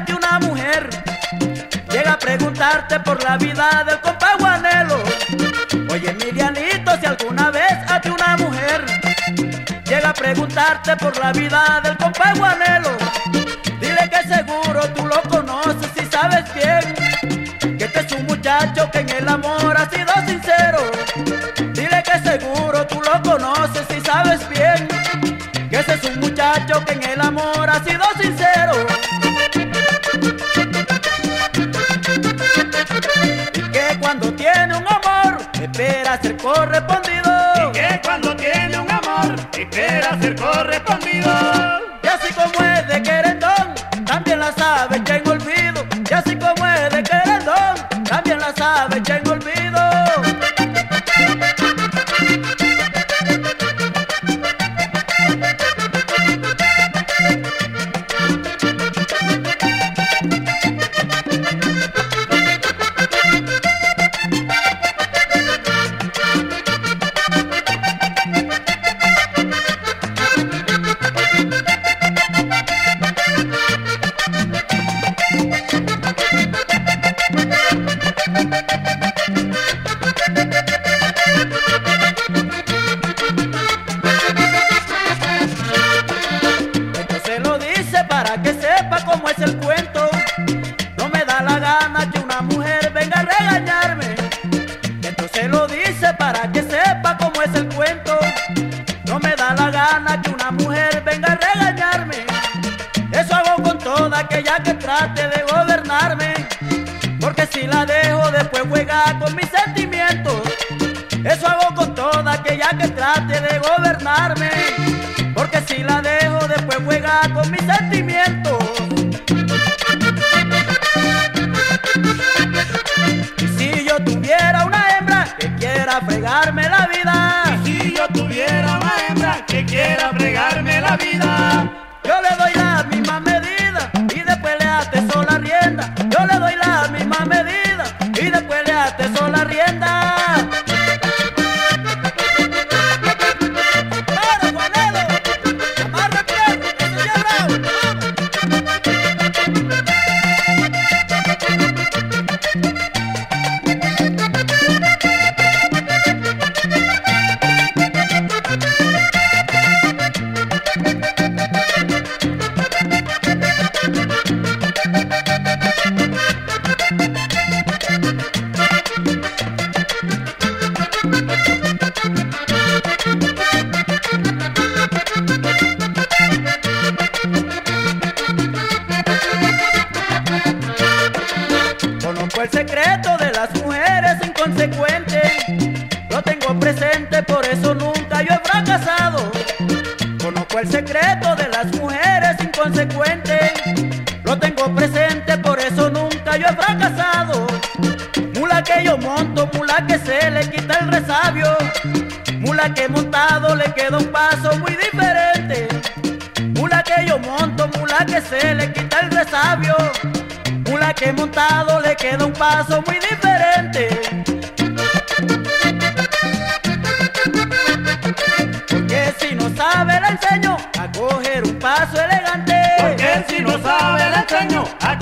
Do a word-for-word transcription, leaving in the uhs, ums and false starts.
que una mujer llega a preguntarte por la vida del compa Juanelo. Oye, Emilianito, si alguna vez a ti una mujer llega a preguntarte por la vida del compa Juanelo, dile que seguro tú lo conoces y sabes bien que este es un muchacho que en el amor ha sido sincero. Dile que seguro tú lo conoces y sabes bien que ese es un muchacho que en el amor ha sido sincero. Y que cuando tiene un amor espera ser correspondido. Y que cuando tiene un amor espera ser correspondido. Y así como es de querendón, también la sabe echar en olvido. Y así como es de querendón, también la sabe echar en olvido. Para que sepa cómo es el cuento, no me da la gana que una mujer venga a regañarme. Entonces lo dice para que sepa cómo es el cuento, no me da la gana que una mujer venga a regañarme. Eso hago con toda aquella que trate de gobernarme, porque si la dejo después juega con mis sentimientos. Eso hago con toda aquella que trate de gobernarme, porque si la dejo después juega con mis sentimientos. Y si yo tuviera una hembra que quiera fregarme la vida, Y si yo tuviera una hembra que quiera fregarme la vida, yo le doy la misma medida y después le ateso la rienda. Yo le doy la misma medida y después le ateso la rienda. Conozco el secreto de las mujeres inconsecuentes, lo tengo presente, por eso nunca yo he fracasado. Conozco el secreto de las mujeres inconsecuentes, lo tengo presente, por eso nunca yo he fracasado. Mula que yo monto, mula que se le quita el resabio, mula que montado le queda un paso muy diferente. Mula que yo monto, mula que se le quita el resabio, mula que montado le queda un paso muy diferente. Porque si no sabe le enseño a coger un paso elegante. porque si no sabe le enseño a